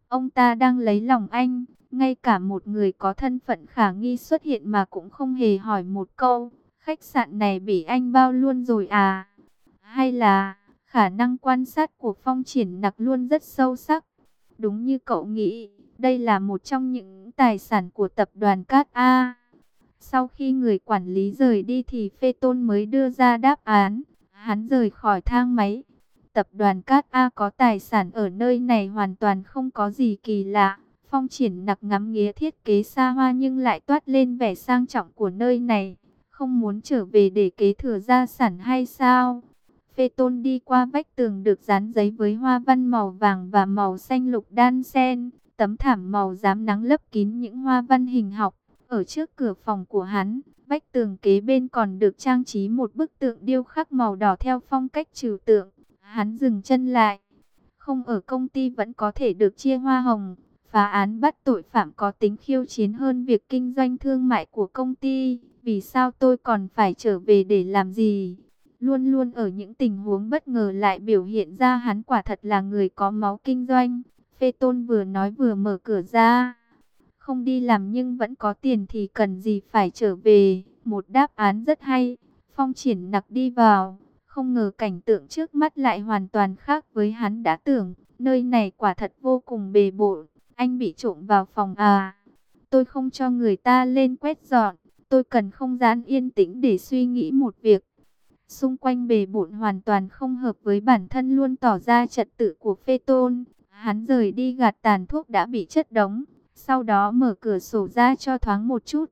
Ông ta đang lấy lòng anh, ngay cả một người có thân phận khả nghi xuất hiện mà cũng không hề hỏi một câu. Khách sạn này bị anh bao luôn rồi à? Hay là khả năng quan sát của Phong Triển Nặc luôn rất sâu sắc? Đúng như cậu nghĩ, đây là một trong những tài sản của tập đoàn Cát A. Sau khi người quản lý rời đi thì Phê Tôn mới đưa ra đáp án. Hắn rời khỏi thang máy. Tập đoàn Cát A có tài sản ở nơi này hoàn toàn không có gì kỳ lạ. Phong Triển Nặc ngắm nghía thiết kế xa hoa nhưng lại toát lên vẻ sang trọng của nơi này. Không muốn trở về để kế thừa gia sản hay sao? Phê Tôn đi qua vách tường được dán giấy với hoa văn màu vàng và màu xanh lục đan xen. Tấm thảm màu rám nắng lấp kín những hoa văn hình học. Ở trước cửa phòng của hắn, vách tường kế bên còn được trang trí một bức tượng điêu khắc màu đỏ theo phong cách trừu tượng. Hắn dừng chân lại. Không ở công ty vẫn có thể được chia hoa hồng. Phá án bắt tội phạm có tính khiêu chiến hơn việc kinh doanh thương mại của công ty. Vì sao tôi còn phải trở về để làm gì? Luôn luôn ở những tình huống bất ngờ lại biểu hiện ra hắn quả thật là người có máu kinh doanh. Phê Tôn vừa nói vừa mở cửa ra. Không đi làm nhưng vẫn có tiền thì cần gì phải trở về. Một đáp án rất hay. Phong Triển Nặc đi vào. Không ngờ cảnh tượng trước mắt lại hoàn toàn khác với hắn đã tưởng. Nơi này quả thật vô cùng bề bộn. Anh bị trộm vào phòng à? Tôi không cho người ta lên quét dọn. Tôi cần không gian yên tĩnh để suy nghĩ một việc. Xung quanh bề bộn hoàn toàn không hợp với bản thân luôn tỏ ra trật tự của Phê Tôn. Hắn rời đi gạt tàn thuốc đã bị chất đống. Sau đó mở cửa sổ ra cho thoáng một chút.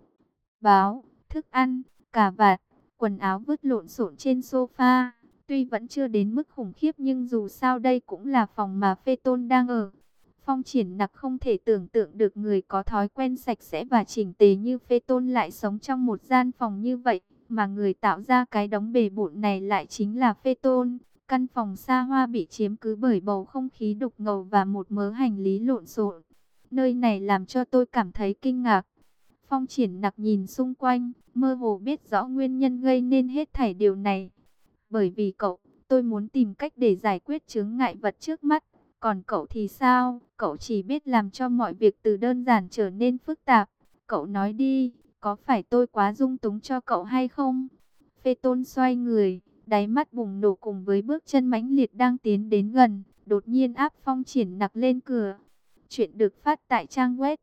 Báo, thức ăn, cà vạt, quần áo vứt lộn xộn trên sofa. Tuy vẫn chưa đến mức khủng khiếp nhưng dù sao đây cũng là phòng mà Phê Tôn đang ở. Phong Triển Nặc không thể tưởng tượng được người có thói quen sạch sẽ và chỉnh tề như Phê Tôn lại sống trong một gian phòng như vậy. Mà người tạo ra cái đống bề bộn này lại chính là Phê Tôn. Căn phòng xa hoa bị chiếm cứ bởi bầu không khí đục ngầu và một mớ hành lý lộn xộn. Nơi này làm cho tôi cảm thấy kinh ngạc. Phong Triển Nặc nhìn xung quanh, mơ hồ biết rõ nguyên nhân gây nên hết thảy điều này. Bởi vì cậu, tôi muốn tìm cách để giải quyết chướng ngại vật trước mắt. Còn cậu thì sao? Cậu chỉ biết làm cho mọi việc từ đơn giản trở nên phức tạp. Cậu nói đi, có phải tôi quá dung túng cho cậu hay không? Phê Tôn xoay người, đáy mắt bùng nổ cùng với bước chân mãnh liệt đang tiến đến gần. Đột nhiên áp Phong Triển Nặc lên cửa. Chuyện được phát tại trang web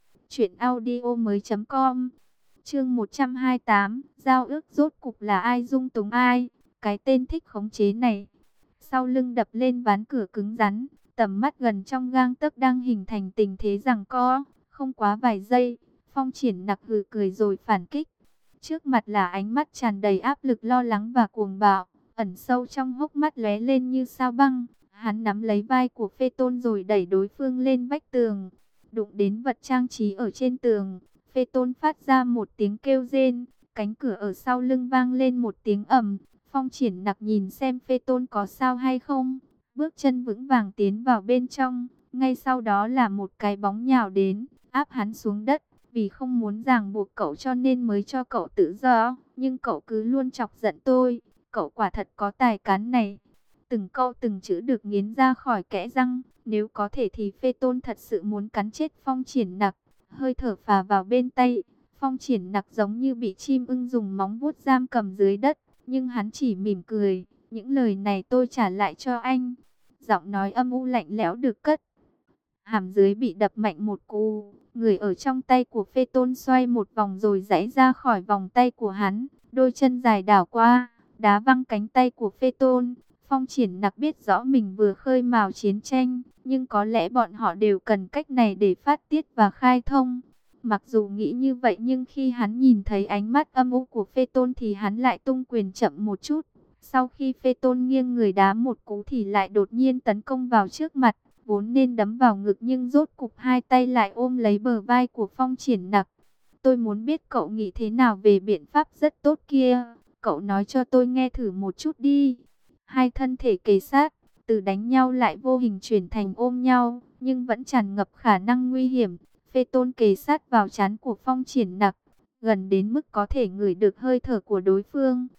truyệnaudiomoi.com. Chương 128, giao ước rốt cục là ai dung túng ai? Cái tên thích khống chế này. Sau lưng đập lên ván cửa cứng rắn, tầm mắt gần trong gang tấc đang hình thành tình thế giằng co, không quá vài giây, Phong Triển Nặc hừ cười rồi phản kích. Trước mặt là ánh mắt tràn đầy áp lực lo lắng và cuồng bạo, ẩn sâu trong hốc mắt lóe lên như sao băng. Hắn nắm lấy vai của Phê Tôn rồi đẩy đối phương lên vách tường. Đụng đến vật trang trí ở trên tường, Phê Tôn phát ra một tiếng kêu rên, cánh cửa ở sau lưng vang lên một tiếng ầm. Phong Triển Nặc nhìn xem Phê Tôn có sao hay không, bước chân vững vàng tiến vào bên trong. Ngay sau đó là một cái bóng nhào đến, áp hắn xuống đất. Vì không muốn ràng buộc cậu cho nên mới cho cậu tự do, nhưng cậu cứ luôn chọc giận tôi. Cậu quả thật có tài cán này. Từng câu từng chữ được nghiến ra khỏi kẽ răng. Nếu có thể thì Phê Tôn thật sự muốn cắn chết Phong Triển Nặc. Hơi thở phà vào bên tay. Phong Triển Nặc giống như bị chim ưng dùng móng vuốt giam cầm dưới đất. Nhưng hắn chỉ mỉm cười. Những lời này tôi trả lại cho anh. Giọng nói âm u lạnh lẽo được cất. Hàm dưới bị đập mạnh một cú. Người ở trong tay của Phê Tôn xoay một vòng rồi giãy ra khỏi vòng tay của hắn. Đôi chân dài đảo qua, đá văng cánh tay của Phê Tôn. Phong Triển Nặc biết rõ mình vừa khơi mào chiến tranh, nhưng có lẽ bọn họ đều cần cách này để phát tiết và khai thông. Mặc dù nghĩ như vậy nhưng khi hắn nhìn thấy ánh mắt âm u của Phê Tôn thì hắn lại tung quyền chậm một chút. Sau khi Phê Tôn nghiêng người đá một cú thì lại đột nhiên tấn công vào trước mặt, vốn nên đấm vào ngực nhưng rốt cục hai tay lại ôm lấy bờ vai của Phong Triển Nặc. Tôi muốn biết cậu nghĩ thế nào về biện pháp rất tốt kia, cậu nói cho tôi nghe thử một chút đi. Hai thân thể kề sát, từ đánh nhau lại vô hình chuyển thành ôm nhau, nhưng vẫn tràn ngập khả năng nguy hiểm. Phê Tôn kề sát vào trán của Phong Triển Nặc, gần đến mức có thể ngửi được hơi thở của đối phương.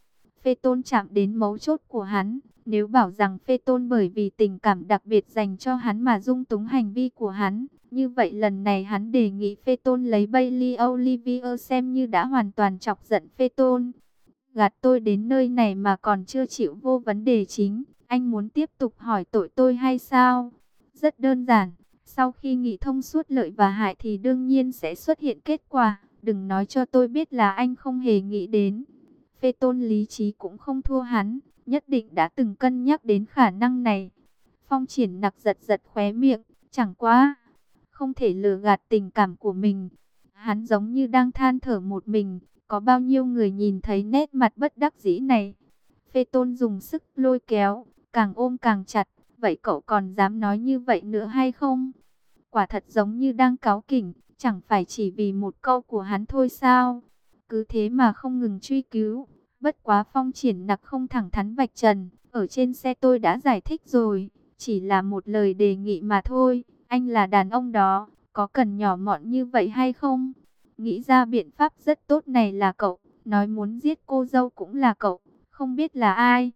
Phê Tôn chạm đến mấu chốt của hắn. Nếu bảo rằng Phê Tôn bởi vì tình cảm đặc biệt dành cho hắn mà dung túng hành vi của hắn, như vậy lần này hắn đề nghị Phê Tôn lấy Bailey Olivier xem như đã hoàn toàn chọc giận Phê Tôn. Gạt tôi đến nơi này mà còn chưa chịu vô vấn đề chính, anh muốn tiếp tục hỏi tội tôi hay sao? Rất đơn giản, sau khi nghĩ thông suốt lợi và hại thì đương nhiên sẽ xuất hiện kết quả, đừng nói cho tôi biết là anh không hề nghĩ đến. Phê Tôn lý trí cũng không thua hắn, nhất định đã từng cân nhắc đến khả năng này. Phong Triển Nặc giật giật khóe miệng, chẳng quá, không thể lừa gạt tình cảm của mình. Hắn giống như đang than thở một mình, có bao nhiêu người nhìn thấy nét mặt bất đắc dĩ này. Phê Tôn dùng sức lôi kéo, càng ôm càng chặt, vậy cậu còn dám nói như vậy nữa hay không? Quả thật giống như đang cáu kỉnh, chẳng phải chỉ vì một câu của hắn thôi sao? Cứ thế mà không ngừng truy cứu. Bất quá Phong Triển Nặc không thẳng thắn vạch trần, ở trên xe tôi đã giải thích rồi, chỉ là một lời đề nghị mà thôi, anh là đàn ông đó, có cần nhỏ mọn như vậy hay không? Nghĩ ra biện pháp rất tốt này là cậu, nói muốn giết cô dâu cũng là cậu, không biết là ai.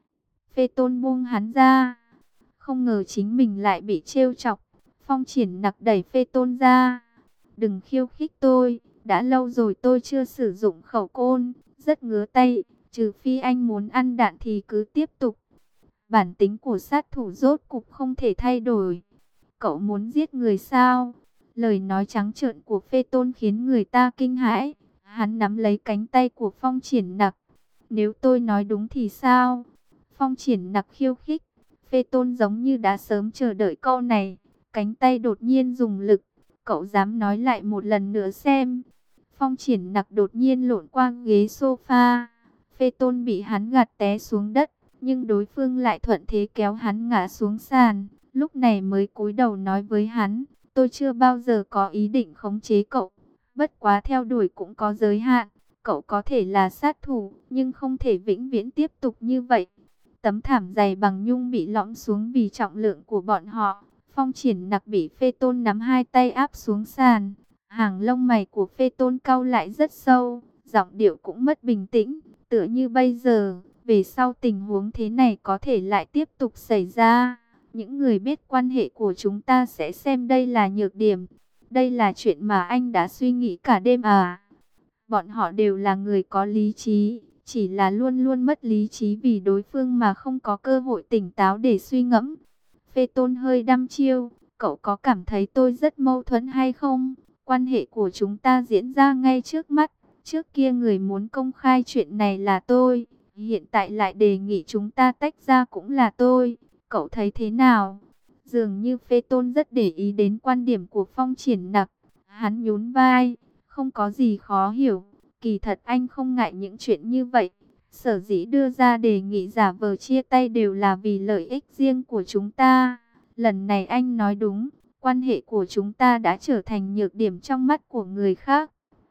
Phê Tôn buông hắn ra, không ngờ chính mình lại bị trêu chọc. Phong Triển Nặc đẩy Phê Tôn ra, đừng khiêu khích tôi, đã lâu rồi tôi chưa sử dụng khẩu côn, rất ngứa tay, trừ phi anh muốn ăn đạn thì cứ tiếp tục. Bản tính của sát thủ rốt cục không thể thay đổi. Cậu muốn giết người sao? Lời nói trắng trợn của Phê Tôn khiến người ta kinh hãi. Hắn nắm lấy cánh tay của Phong Triển Nặc. Nếu tôi nói đúng thì sao? Phong Triển Nặc khiêu khích. Phê Tôn giống như đã sớm chờ đợi câu này. Cánh tay đột nhiên dùng lực. Cậu dám nói lại một lần nữa xem. Phong Triển Nặc đột nhiên lộn qua ghế sofa. Phê Tôn bị hắn gạt té xuống đất, nhưng đối phương lại thuận thế kéo hắn ngã xuống sàn. Lúc này mới cúi đầu nói với hắn, tôi chưa bao giờ có ý định khống chế cậu. Bất quá theo đuổi cũng có giới hạn. Cậu có thể là sát thủ, nhưng không thể vĩnh viễn tiếp tục như vậy. Tấm thảm dày bằng nhung bị lõm xuống vì trọng lượng của bọn họ. Phong Triển Nặc bị Phê Tôn nắm hai tay áp xuống sàn. Hàng lông mày của Phê Tôn cau lại rất sâu, giọng điệu cũng mất bình tĩnh, tựa như bây giờ, về sau tình huống thế này có thể lại tiếp tục xảy ra. Những người biết quan hệ của chúng ta sẽ xem đây là nhược điểm. Đây là chuyện mà anh đã suy nghĩ cả đêm à? Bọn họ đều là người có lý trí, chỉ là luôn luôn mất lý trí vì đối phương mà không có cơ hội tỉnh táo để suy ngẫm. Phê Tôn hơi đăm chiêu, cậu có cảm thấy tôi rất mâu thuẫn hay không? Quan hệ của chúng ta diễn ra ngay trước mắt. Trước kia người muốn công khai chuyện này là tôi, hiện tại lại đề nghị chúng ta tách ra cũng là tôi. Cậu thấy thế nào? Dường như Phê Tôn rất để ý đến quan điểm của Phong Triển Nặc. Hắn nhún vai, không có gì khó hiểu. Kỳ thật anh không ngại những chuyện như vậy. Sở dĩ đưa ra đề nghị giả vờ chia tay đều là vì lợi ích riêng của chúng ta. Lần này anh nói đúng, quan hệ của chúng ta đã trở thành nhược điểm trong mắt của người khác.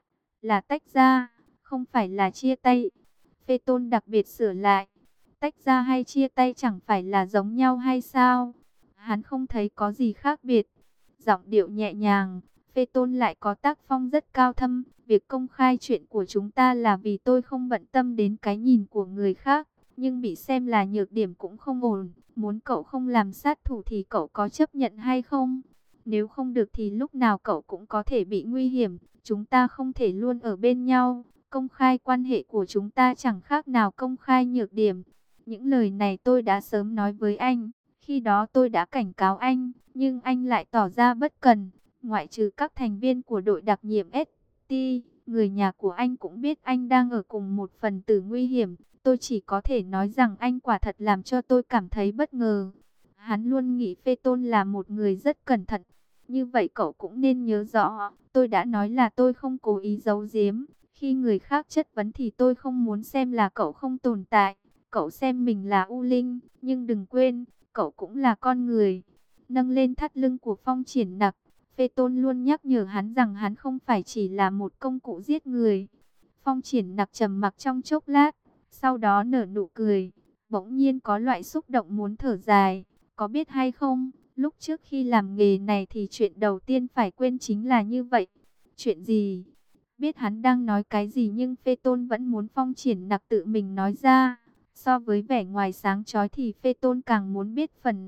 Là tách ra, không phải là chia tay. Phê Tôn đặc biệt sửa lại. Tách ra hay chia tay chẳng phải là giống nhau hay sao? Hắn không thấy có gì khác biệt. Giọng điệu nhẹ nhàng, Phê Tôn lại có tác phong rất cao thâm. Việc công khai chuyện của chúng ta là vì tôi không bận tâm đến cái nhìn của người khác. Nhưng bị xem là nhược điểm cũng không ổn. Muốn cậu không làm sát thủ thì cậu có chấp nhận hay không? Nếu không được thì lúc nào cậu cũng có thể bị nguy hiểm. Chúng ta không thể luôn ở bên nhau. Công khai quan hệ của chúng ta chẳng khác nào công khai nhược điểm. Những lời này tôi đã sớm nói với anh. Khi đó tôi đã cảnh cáo anh, nhưng anh lại tỏ ra bất cần. Ngoại trừ các thành viên của đội đặc nhiệm ST, người nhà của anh cũng biết anh đang ở cùng một phần tử nguy hiểm. Tôi chỉ có thể nói rằng anh quả thật làm cho tôi cảm thấy bất ngờ. Hắn luôn nghĩ Phê Tôn là một người rất cẩn thận. Như vậy cậu cũng nên nhớ rõ, tôi đã nói là tôi không cố ý giấu giếm. Khi người khác chất vấn thì tôi không muốn xem là cậu không tồn tại. Cậu xem mình là U Linh, nhưng đừng quên, cậu cũng là con người. Nâng lên thắt lưng của Phong Triển Nặc, Phê Tôn luôn nhắc nhở hắn rằng hắn không phải chỉ là một công cụ giết người. Phong Triển Nặc trầm mặc trong chốc lát, sau đó nở nụ cười. Bỗng nhiên có loại xúc động muốn thở dài. Có biết hay không, lúc trước khi làm nghề này thì chuyện đầu tiên phải quên chính là như vậy. Chuyện gì? Biết hắn đang nói cái gì nhưng Phê Tôn vẫn muốn Phong Triển Nặc tự mình nói ra. So với vẻ ngoài sáng chói thì Phê Tôn càng muốn biết phần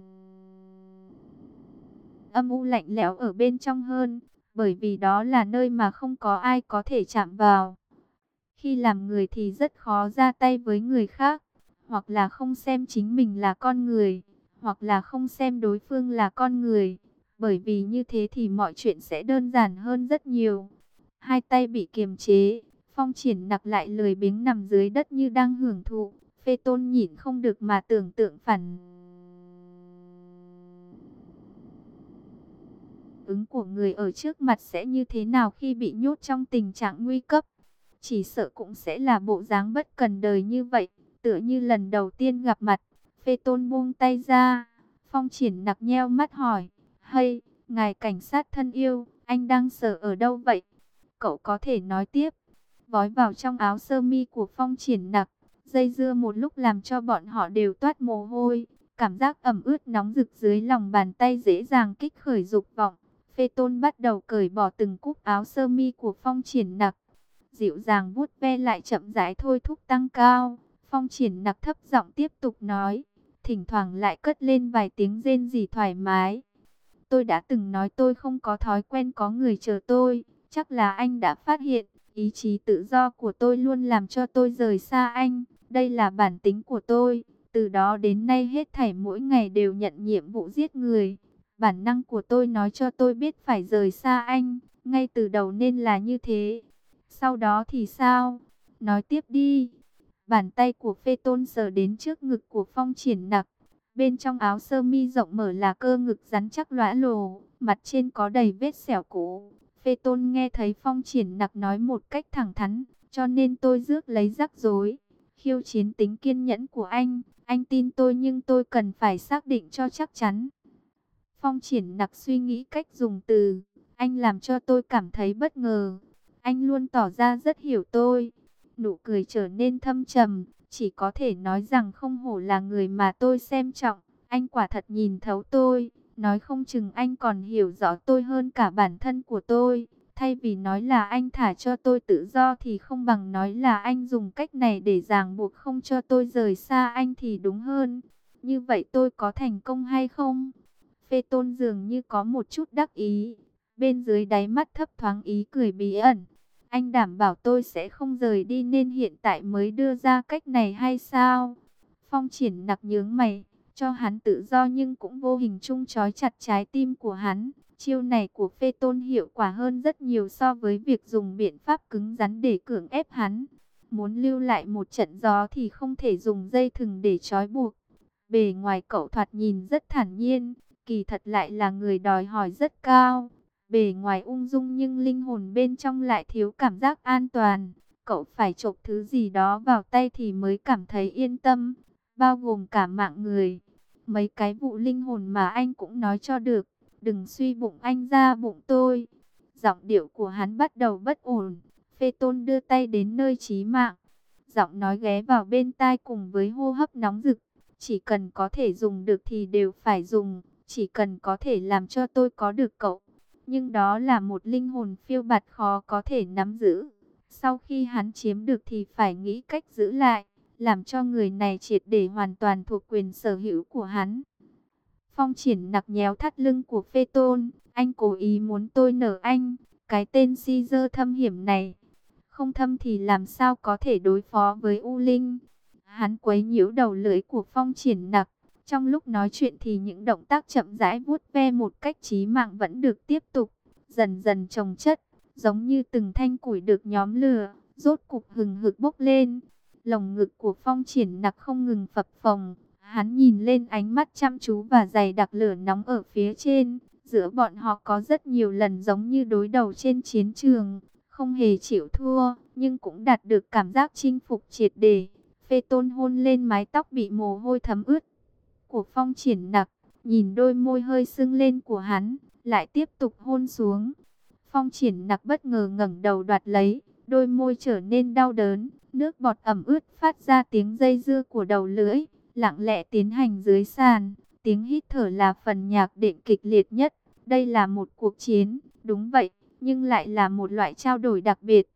âm u lạnh lẽo ở bên trong hơn, bởi vì đó là nơi mà không có ai có thể chạm vào. Khi làm người thì rất khó ra tay với người khác, hoặc là không xem chính mình là con người, hoặc là không xem đối phương là con người, bởi vì như thế thì mọi chuyện sẽ đơn giản hơn rất nhiều. Hai tay bị kiềm chế, Phong Triển Nặc lại lười biếng nằm dưới đất như đang hưởng thụ. Phê Tôn nhịn không được mà tưởng tượng phản ứng của người ở trước mặt sẽ như thế nào khi bị nhốt trong tình trạng nguy cấp. Chỉ sợ cũng sẽ là bộ dáng bất cần đời như vậy, tựa như lần đầu tiên gặp mặt. Phê Tôn buông tay ra, Phong Triển Nặc nheo mắt hỏi, "Hay, ngài cảnh sát thân yêu, anh đang sợ ở đâu vậy?" Cậu có thể nói tiếp. Vói vào trong áo sơ mi của Phong Triển Nặc, dây dưa một lúc làm cho bọn họ đều toát mồ hôi. Cảm giác ẩm ướt nóng rực dưới lòng bàn tay dễ dàng kích khởi dục vọng. Phê Tôn bắt đầu cởi bỏ từng cúc áo sơ mi của Phong Triển Nặc, dịu dàng vuốt ve lại chậm rãi thôi thúc tăng cao. Phong Triển Nặc thấp giọng tiếp tục nói, thỉnh thoảng lại cất lên vài tiếng rên rỉ thoải mái. "Tôi đã từng nói tôi không có thói quen có người chờ tôi, chắc là anh đã phát hiện, ý chí tự do của tôi luôn làm cho tôi rời xa anh, đây là bản tính của tôi, từ đó đến nay hết thảy mỗi ngày đều nhận nhiệm vụ giết người. Bản năng của tôi nói cho tôi biết phải rời xa anh, ngay từ đầu nên là như thế. Sau đó thì sao? Nói tiếp đi." Bàn tay của Phê Tôn sờ đến trước ngực của Phong Triển Nặc. Bên trong áo sơ mi rộng mở là cơ ngực rắn chắc lõa lồ, mặt trên có đầy vết sẹo cũ. Phê Tôn nghe thấy Phong Triển Nặc nói một cách thẳng thắn, cho nên tôi rước lấy rắc rối, khiêu chiến tính kiên nhẫn của anh. Anh tin tôi nhưng tôi cần phải xác định cho chắc chắn. Phong Triển Nặc suy nghĩ cách dùng từ, anh làm cho tôi cảm thấy bất ngờ. Anh luôn tỏ ra rất hiểu tôi. Nụ cười trở nên thâm trầm, chỉ có thể nói rằng không hổ là người mà tôi xem trọng. Anh quả thật nhìn thấu tôi, nói không chừng anh còn hiểu rõ tôi hơn cả bản thân của tôi. Thay vì nói là anh thả cho tôi tự do thì không bằng nói là anh dùng cách này để ràng buộc không cho tôi rời xa anh thì đúng hơn. Như vậy tôi có thành công hay không? Phê Tôn dường như có một chút đắc ý, bên dưới đáy mắt thấp thoáng ý cười bí ẩn. Anh đảm bảo tôi sẽ không rời đi nên hiện tại mới đưa ra cách này hay sao? Phong Triển Nặc nhướng mày, cho hắn tự do nhưng cũng vô hình chung trói chặt trái tim của hắn. Chiêu này của Phê Tôn hiệu quả hơn rất nhiều so với việc dùng biện pháp cứng rắn để cưỡng ép hắn. Muốn lưu lại một trận gió thì không thể dùng dây thừng để trói buộc. Bề ngoài cậu thoạt nhìn rất thản nhiên, kỳ thật lại là người đòi hỏi rất cao. Bề ngoài ung dung nhưng linh hồn bên trong lại thiếu cảm giác an toàn. Cậu phải chộp thứ gì đó vào tay thì mới cảm thấy yên tâm, bao gồm cả mạng người. Mấy cái vụ linh hồn mà anh cũng nói cho được, đừng suy bụng anh ra bụng tôi. Giọng điệu của hắn bắt đầu bất ổn. Phê Tôn đưa tay đến nơi chí mạng, giọng nói ghé vào bên tai cùng với hô hấp nóng rực. Chỉ cần có thể dùng được thì đều phải dùng, chỉ cần có thể làm cho tôi có được cậu. Nhưng đó là một linh hồn phiêu bạt khó có thể nắm giữ. Sau khi hắn chiếm được thì phải nghĩ cách giữ lại, làm cho người này triệt để hoàn toàn thuộc quyền sở hữu của hắn. Phong Triển Nặc nhéo thắt lưng của Phê Tôn, anh cố ý muốn tôi nợ anh, cái tên Caesar thâm hiểm này. Không thâm thì làm sao có thể đối phó với U Linh. Hắn quấy nhiễu đầu lưỡi của Phong Triển Nặc. Trong lúc nói chuyện thì những động tác chậm rãi vuốt ve một cách chí mạng vẫn được tiếp tục, dần dần chồng chất, giống như từng thanh củi được nhóm lửa, rốt cục hừng hực bốc lên. Lồng ngực của Phong Triển Nặc không ngừng phập phồng, hắn nhìn lên ánh mắt chăm chú và dày đặc lửa nóng ở phía trên. Giữa bọn họ có rất nhiều lần giống như đối đầu trên chiến trường, không hề chịu thua, nhưng cũng đạt được cảm giác chinh phục triệt để. Phê Tôn hôn lên mái tóc bị mồ hôi thấm ướt của Phong Triển Nặc, nhìn đôi môi hơi sưng lên của hắn, lại tiếp tục hôn xuống. Phong Triển Nặc bất ngờ ngẩng đầu đoạt lấy, đôi môi trở nên đau đớn, nước bọt ẩm ướt phát ra tiếng dây dưa của đầu lưỡi, lặng lẽ tiến hành dưới sàn. Tiếng hít thở là phần nhạc đệm kịch liệt nhất. Đây là một cuộc chiến, đúng vậy, nhưng lại là một loại trao đổi đặc biệt.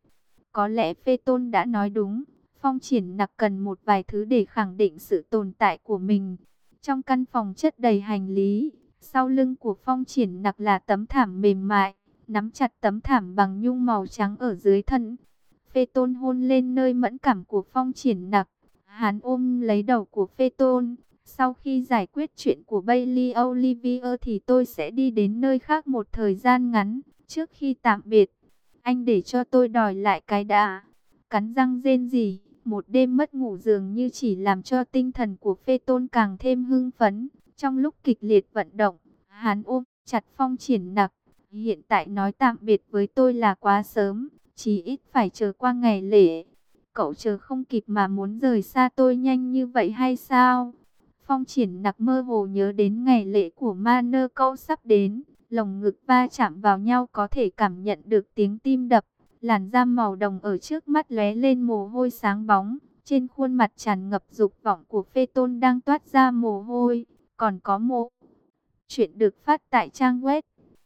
Có lẽ Phê Tôn đã nói đúng, Phong Triển Nặc cần một vài thứ để khẳng định sự tồn tại của mình. Trong căn phòng chất đầy hành lý, sau lưng của Phong Triển Nặc là tấm thảm mềm mại, nắm chặt tấm thảm bằng nhung màu trắng ở dưới thân. Phê Tôn hôn lên nơi mẫn cảm của Phong Triển Nặc, hắn ôm lấy đầu của Phê Tôn. Sau khi giải quyết chuyện của Bailey Olivier thì tôi sẽ đi đến nơi khác một thời gian ngắn, trước khi tạm biệt. Anh để cho tôi đòi lại cái đã. Cắn răng rên rỉ, một đêm mất ngủ dường như chỉ làm cho tinh thần của Phê Tôn càng thêm hưng phấn. Trong lúc kịch liệt vận động, hắn ôm chặt Phong Triển Nặc. Hiện tại nói tạm biệt với tôi là quá sớm, chỉ ít phải chờ qua ngày lễ. Cậu chờ không kịp mà muốn rời xa tôi nhanh như vậy hay sao? Phong Triển Nặc mơ hồ nhớ đến ngày lễ của Manơ Câu sắp đến, lồng ngực va chạm vào nhau có thể cảm nhận được tiếng tim đập, làn da màu đồng ở trước mắt lóe lên mồ hôi sáng bóng, trên khuôn mặt tràn ngập dục vọng của Phê Tôn đang toát ra mồ hôi. Còn có mộ chuyện được phát tại trang web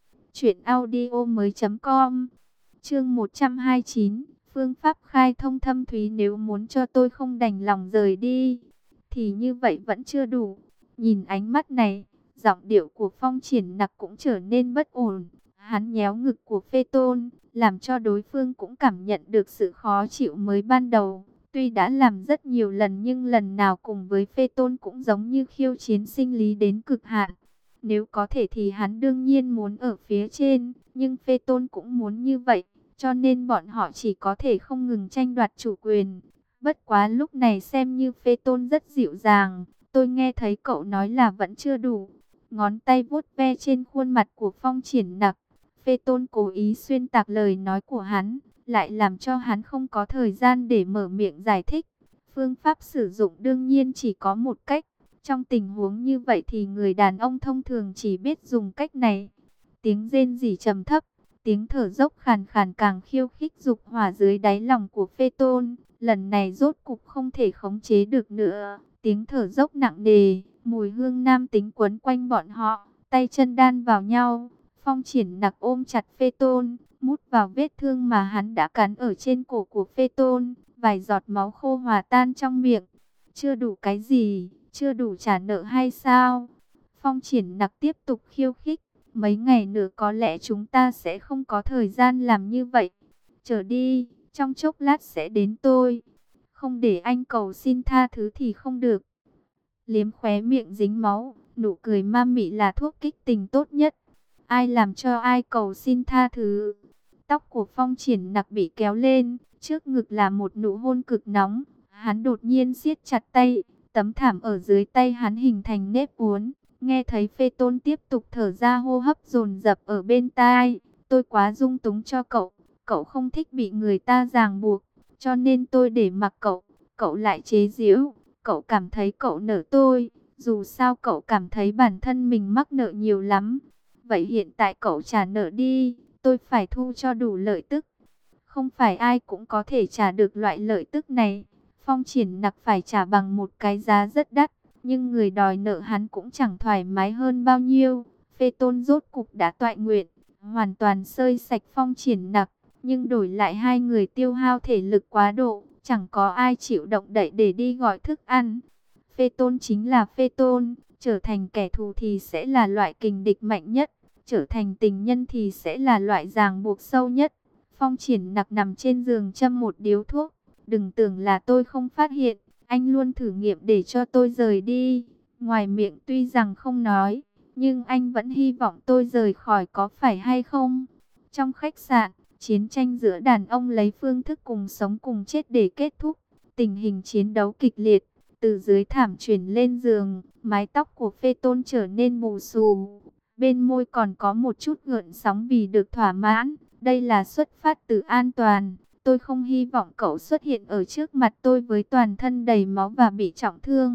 truyệnaudiomoi.com. Chương 129, phương pháp khai thông thâm thúy. Nếu muốn cho tôi không đành lòng rời đi thì như vậy vẫn chưa đủ. Nhìn ánh mắt này, giọng điệu của Phong Triển Nặc cũng trở nên bất ổn. Hắn nhéo ngực của Phê Tôn, làm cho đối phương cũng cảm nhận được sự khó chịu mới ban đầu. Tuy đã làm rất nhiều lần nhưng lần nào cùng với Phê Tôn cũng giống như khiêu chiến sinh lý đến cực hạn. Nếu có thể thì hắn đương nhiên muốn ở phía trên, nhưng Phê Tôn cũng muốn như vậy, cho nên bọn họ chỉ có thể không ngừng tranh đoạt chủ quyền. Bất quá lúc này xem như Phê Tôn rất dịu dàng, tôi nghe thấy cậu nói là vẫn chưa đủ. Ngón tay vuốt ve trên khuôn mặt của Phong Triển Nặc, Phê Tôn cố ý xuyên tạc lời nói của hắn, lại làm cho hắn không có thời gian để mở miệng giải thích. Phương pháp sử dụng đương nhiên chỉ có một cách. Trong tình huống như vậy thì người đàn ông thông thường chỉ biết dùng cách này. Tiếng rên rỉ trầm thấp, tiếng thở dốc khàn khàn càng khiêu khích dục hỏa dưới đáy lòng của Phê Tôn. Lần này rốt cục không thể khống chế được nữa. Tiếng thở dốc nặng nề, mùi hương nam tính quấn quanh bọn họ, tay chân đan vào nhau. Phong Triển Nặc ôm chặt Phê Tôn, mút vào vết thương mà hắn đã cắn ở trên cổ của Phê Tôn. Vài giọt máu khô hòa tan trong miệng. Chưa đủ cái gì? Chưa đủ trả nợ hay sao? Phong Triển Nặc tiếp tục khiêu khích. Mấy ngày nữa có lẽ chúng ta sẽ không có thời gian làm như vậy. Chờ đi, trong chốc lát sẽ đến tôi. Không để anh cầu xin tha thứ thì không được. Liếm khóe miệng dính máu, nụ cười ma mị là thuốc kích tình tốt nhất. Ai làm cho ai cầu xin tha thứ? Tóc của Phong Triển Nặc bị kéo lên, trước ngực là một nụ hôn cực nóng. Hắn đột nhiên siết chặt tay. Tấm thảm ở dưới tay hắn hình thành nếp uốn. Nghe thấy Phê Tôn tiếp tục thở ra hô hấp dồn dập ở bên tai. Tôi quá dung túng cho cậu. Cậu không thích bị người ta ràng buộc, cho nên tôi để mặc cậu. Cậu lại chế giễu. Cậu cảm thấy cậu nợ tôi. Dù sao cậu cảm thấy bản thân mình mắc nợ nhiều lắm. Vậy hiện tại cậu trả nợ đi. Tôi phải thu cho đủ lợi tức. Không phải ai cũng có thể trả được loại lợi tức này. Phong Triển Nặc phải trả bằng một cái giá rất đắt, nhưng người đòi nợ hắn cũng chẳng thoải mái hơn bao nhiêu. Phê Tôn rốt cục đã toại nguyện, hoàn toàn xơi sạch Phong Triển Nặc, nhưng đổi lại hai người tiêu hao thể lực quá độ, chẳng có ai chịu động đậy để đi gọi thức ăn. Phê Tôn chính là Phê Tôn, trở thành kẻ thù thì sẽ là loại kình địch mạnh nhất, trở thành tình nhân thì sẽ là loại ràng buộc sâu nhất. Phong Triển Nặc nằm trên giường châm một điếu thuốc. Đừng tưởng là tôi không phát hiện, anh luôn thử nghiệm để cho tôi rời đi. Ngoài miệng tuy rằng không nói, nhưng anh vẫn hy vọng tôi rời khỏi, có phải hay không? Trong khách sạn, chiến tranh giữa đàn ông lấy phương thức cùng sống cùng chết để kết thúc. Tình hình chiến đấu kịch liệt, từ dưới thảm chuyển lên giường, mái tóc của Phê Tôn trở nên bù xù. Bên môi còn có một chút gợn sóng vì được thỏa mãn. Đây là xuất phát từ an toàn. Tôi không hy vọng cậu xuất hiện ở trước mặt tôi với toàn thân đầy máu và bị trọng thương.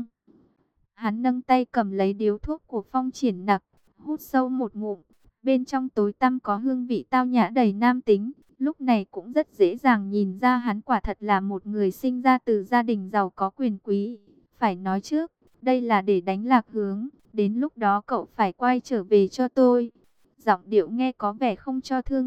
Hắn nâng tay cầm lấy điếu thuốc của Phong Triển Nặc, hút sâu một ngụm. Bên trong tối tăm có hương vị tao nhã đầy nam tính. Lúc này cũng rất dễ dàng nhìn ra hắn quả thật là một người sinh ra từ gia đình giàu có quyền quý. Phải nói trước, đây là để đánh lạc hướng. Đến lúc đó cậu phải quay trở về cho tôi. Giọng điệu nghe có vẻ không cho thương lượng.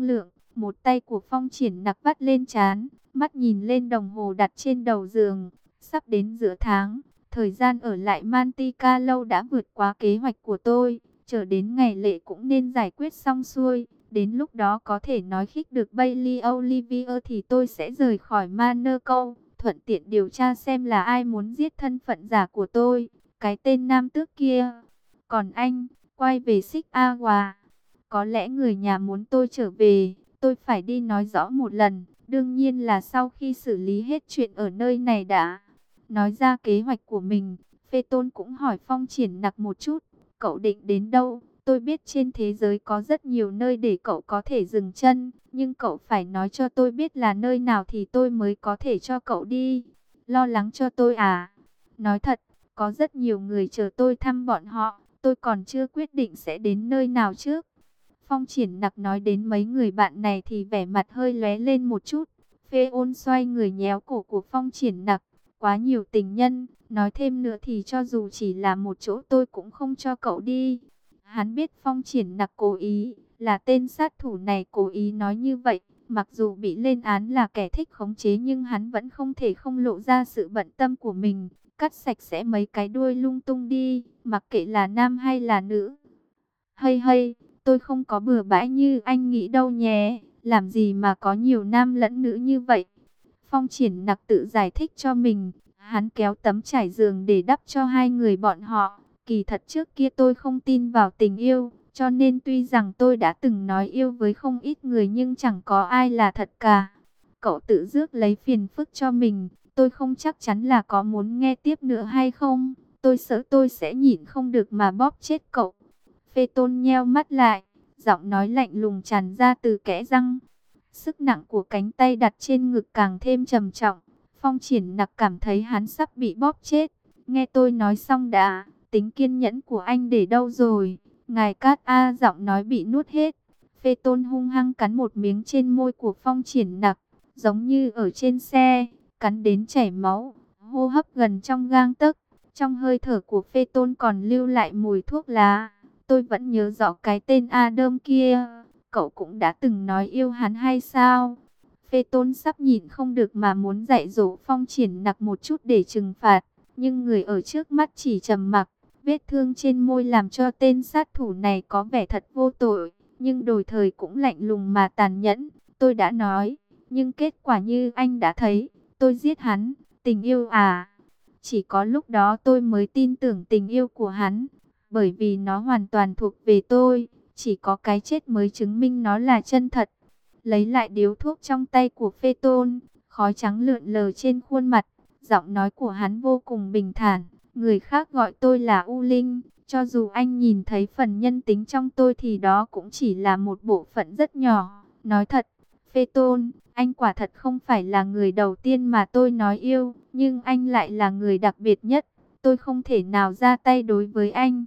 Một tay của Phong Triển Nặc vắt lên trán, mắt nhìn lên đồng hồ đặt trên đầu giường. Sắp đến giữa tháng, thời gian ở lại Mantica lâu đã vượt quá kế hoạch của tôi. Chờ đến ngày lễ cũng nên giải quyết xong xuôi. Đến lúc đó có thể nói khích được Bailey Olivier thì tôi sẽ rời khỏi Monaco. Thuận tiện điều tra xem là ai muốn giết thân phận giả của tôi. Cái tên nam tước kia. Còn anh, quay về Xích A Hòa. Có lẽ người nhà muốn tôi trở về. Tôi phải đi nói rõ một lần. Đương nhiên là sau khi xử lý hết chuyện ở nơi này đã. Nói ra kế hoạch của mình, Phê Tôn cũng hỏi Phong Triển Nặc một chút. Cậu định đến đâu? Tôi biết trên thế giới có rất nhiều nơi để cậu có thể dừng chân. Nhưng cậu phải nói cho tôi biết là nơi nào thì tôi mới có thể cho cậu đi. Lo lắng cho tôi à? Nói thật, có rất nhiều người chờ tôi thăm bọn họ. Tôi còn chưa quyết định sẽ đến nơi nào trước. Phong Triển Nặc nói đến mấy người bạn này thì vẻ mặt hơi lóe lên một chút. Phê Ôn xoay người nhéo cổ của Phong Triển Nặc. Quá nhiều tình nhân, nói thêm nữa thì cho dù chỉ là một chỗ tôi cũng không cho cậu đi. Hắn biết Phong Triển Nặc cố ý, là tên sát thủ này cố ý nói như vậy. Mặc dù bị lên án là kẻ thích khống chế nhưng hắn vẫn không thể không lộ ra sự bận tâm của mình. Cắt sạch sẽ mấy cái đuôi lung tung đi, mặc kệ là nam hay là nữ. Hay hay, tôi không có bừa bãi như anh nghĩ đâu nhé. Làm gì mà có nhiều nam lẫn nữ như vậy? Phong Triển Nặc tự giải thích cho mình. Hắn kéo tấm trải giường để đắp cho hai người bọn họ. Kỳ thật trước kia tôi không tin vào tình yêu. Cho nên tuy rằng tôi đã từng nói yêu với không ít người nhưng chẳng có ai là thật cả. Cậu tự rước lấy phiền phức cho mình. Tôi không chắc chắn là có muốn nghe tiếp nữa hay không. Tôi sợ tôi sẽ nhịn không được mà bóp chết cậu. Phê Tôn nheo mắt lại. Giọng nói lạnh lùng tràn ra từ kẽ răng. Sức nặng của cánh tay đặt trên ngực càng thêm trầm trọng. Phong Triển Nặc cảm thấy hắn sắp bị bóp chết. Nghe tôi nói xong đã, tính kiên nhẫn của anh để đâu rồi? Ngài Cát A giọng nói bị nuốt hết. Phê Tôn hung hăng cắn một miếng trên môi của Phong Triển Nặc, giống như ở trên xe, cắn đến chảy máu, hô hấp gần trong gang tấc. Trong hơi thở của Phê Tôn còn lưu lại mùi thuốc lá. Tôi vẫn nhớ rõ cái tên Adam kia. Cậu cũng đã từng nói yêu hắn hay sao? Phê Tôn sắp nhịn không được mà muốn dạy dỗ Phong Triển Nặc một chút để trừng phạt. Nhưng người ở trước mắt chỉ trầm mặc. Vết thương trên môi làm cho tên sát thủ này có vẻ thật vô tội. Nhưng đồng thời cũng lạnh lùng mà tàn nhẫn. Tôi đã nói. Nhưng kết quả như anh đã thấy. Tôi giết hắn. Tình yêu à? Chỉ có lúc đó tôi mới tin tưởng tình yêu của hắn. Bởi vì nó hoàn toàn thuộc về tôi. Chỉ có cái chết mới chứng minh nó là chân thật. Lấy lại điếu thuốc trong tay của Phê Tôn. Khói trắng lượn lờ trên khuôn mặt. Giọng nói của hắn vô cùng bình thản. Người khác gọi tôi là U Linh. Cho dù anh nhìn thấy phần nhân tính trong tôi thì đó cũng chỉ là một bộ phận rất nhỏ. Nói thật, Phê Tôn, anh quả thật không phải là người đầu tiên mà tôi nói yêu. Nhưng anh lại là người đặc biệt nhất. Tôi không thể nào ra tay đối với anh.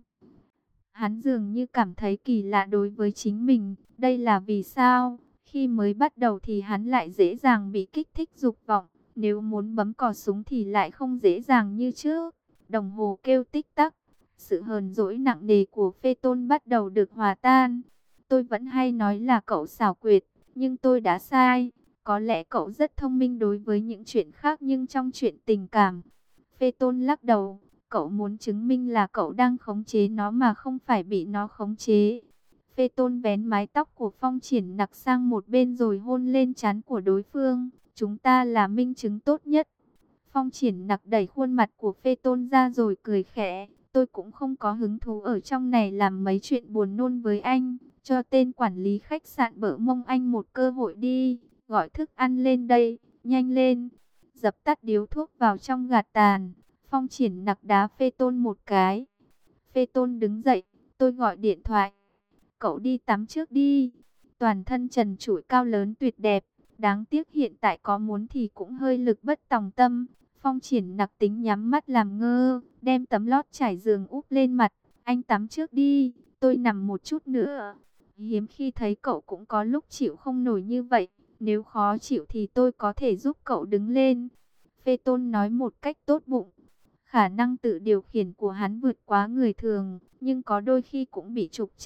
Hắn dường như cảm thấy kỳ lạ đối với chính mình. Đây là vì sao? Khi mới bắt đầu thì hắn lại dễ dàng bị kích thích dục vọng. Nếu muốn bấm cò súng thì lại không dễ dàng như trước. Đồng hồ kêu tích tắc. Sự hờn dỗi nặng nề của Phê Tôn bắt đầu được hòa tan. Tôi vẫn hay nói là cậu xảo quyệt. Nhưng tôi đã sai. Có lẽ cậu rất thông minh đối với những chuyện khác. Nhưng trong chuyện tình cảm, Phê Tôn lắc đầu. Cậu muốn chứng minh là cậu đang khống chế nó mà không phải bị nó khống chế. Phê Tôn vén mái tóc của Phong Triển Nặc sang một bên rồi hôn lên trán của đối phương. Chúng ta là minh chứng tốt nhất. Phong Triển Nặc đẩy khuôn mặt của Phê Tôn ra rồi cười khẽ. Tôi cũng không có hứng thú ở trong này làm mấy chuyện buồn nôn với anh. Cho tên quản lý khách sạn bợ mông anh một cơ hội đi. Gọi thức ăn lên đây, nhanh lên. Dập tắt điếu thuốc vào trong gạt tàn. Phong Triển Nặc đá Phê Tôn một cái. Phê Tôn đứng dậy, tôi gọi điện thoại. Cậu đi tắm trước đi. Toàn thân trần trụi cao lớn tuyệt đẹp. Đáng tiếc hiện tại có muốn thì cũng hơi lực bất tòng tâm. Phong Triển Nặc tính nhắm mắt làm ngơ, đem tấm lót trải giường úp lên mặt. Anh tắm trước đi, tôi nằm một chút nữa. Hiếm khi thấy cậu cũng có lúc chịu không nổi như vậy. Nếu khó chịu thì tôi có thể giúp cậu đứng lên. Phê Tôn nói một cách tốt bụng. Khả năng tự điều khiển của hắn vượt quá người thường, nhưng có đôi khi cũng bị trục trặc.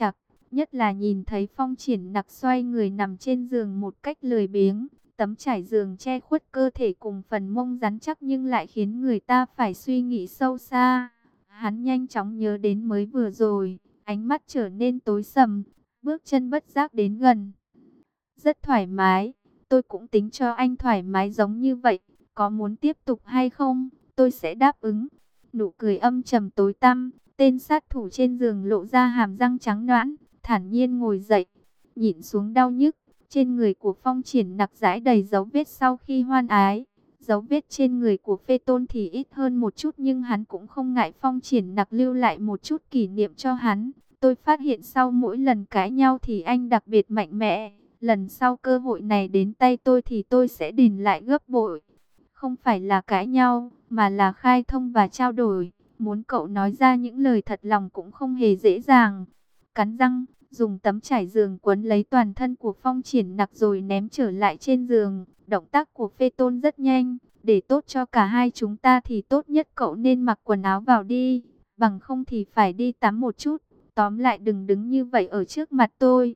Nhất là nhìn thấy Phong Triển Nặc xoay người nằm trên giường một cách lười biếng, tấm trải giường che khuất cơ thể cùng phần mông rắn chắc nhưng lại khiến người ta phải suy nghĩ sâu xa. Hắn nhanh chóng nhớ đến mới vừa rồi, ánh mắt trở nên tối sầm, bước chân bất giác đến gần. Rất thoải mái, tôi cũng tính cho anh thoải mái giống như vậy, có muốn tiếp tục hay không, tôi sẽ đáp ứng. Nụ cười âm trầm tối tăm, tên sát thủ trên giường lộ ra hàm răng trắng nõn, thản nhiên ngồi dậy, nhịn xuống đau nhức. Trên người của Phong Triển Nặc rải đầy dấu vết sau khi hoan ái. Dấu vết trên người của Phê Tôn thì ít hơn một chút nhưng hắn cũng không ngại Phong Triển Nặc lưu lại một chút kỷ niệm cho hắn. Tôi phát hiện sau mỗi lần cãi nhau thì anh đặc biệt mạnh mẽ. Lần sau cơ hội này đến tay tôi thì tôi sẽ đền lại gấp bội. Không phải là cãi nhau, mà là khai thông và trao đổi. Muốn cậu nói ra những lời thật lòng cũng không hề dễ dàng. Cắn răng, dùng tấm trải giường quấn lấy toàn thân của Phong Triển Nặc rồi ném trở lại trên giường. Động tác của Phê Tôn rất nhanh. Để tốt cho cả hai chúng ta thì tốt nhất cậu nên mặc quần áo vào đi. Bằng không thì phải đi tắm một chút. Tóm lại đừng đứng như vậy ở trước mặt tôi.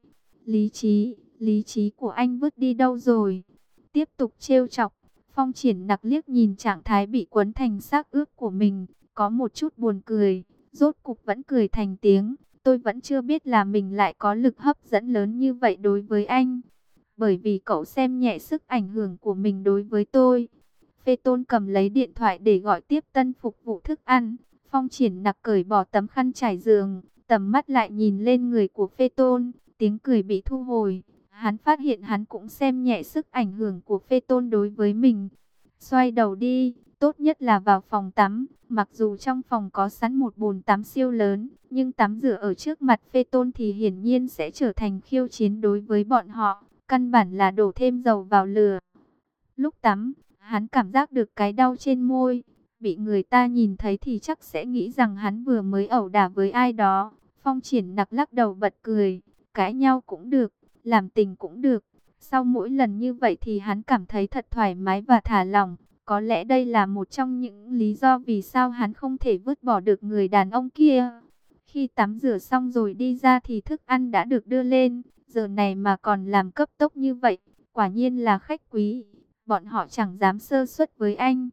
Lý trí của anh vứt đi đâu rồi? Tiếp tục trêu chọc. Phong Triển Nặc liếc nhìn trạng thái bị quấn thành xác ướp của mình, có một chút buồn cười, rốt cục vẫn cười thành tiếng. Tôi vẫn chưa biết là mình lại có lực hấp dẫn lớn như vậy đối với anh. Bởi vì cậu xem nhẹ sức ảnh hưởng của mình đối với tôi. Phê Tôn cầm lấy điện thoại để gọi tiếp tân phục vụ thức ăn. Phong Triển Nặc cởi bỏ tấm khăn trải giường, tầm mắt lại nhìn lên người của Phê Tôn, tiếng cười bị thu hồi. Hắn phát hiện hắn cũng xem nhẹ sức ảnh hưởng của Phê Tôn đối với mình. Xoay đầu đi, tốt nhất là vào phòng tắm. Mặc dù trong phòng có sẵn một bồn tắm siêu lớn, nhưng tắm rửa ở trước mặt Phê Tôn thì hiển nhiên sẽ trở thành khiêu chiến đối với bọn họ. Căn bản là đổ thêm dầu vào lửa. Lúc tắm, hắn cảm giác được cái đau trên môi. Bị người ta nhìn thấy thì chắc sẽ nghĩ rằng hắn vừa mới ẩu đả với ai đó. Phong Triển Nặc lắc đầu bật cười. Cãi nhau cũng được, làm tình cũng được. Sau mỗi lần như vậy thì hắn cảm thấy thật thoải mái và thả lỏng. Có lẽ đây là một trong những lý do vì sao hắn không thể vứt bỏ được người đàn ông kia. Khi tắm rửa xong rồi đi ra thì thức ăn đã được đưa lên. Giờ này mà còn làm cấp tốc như vậy, quả nhiên là khách quý. Bọn họ chẳng dám sơ suất với anh.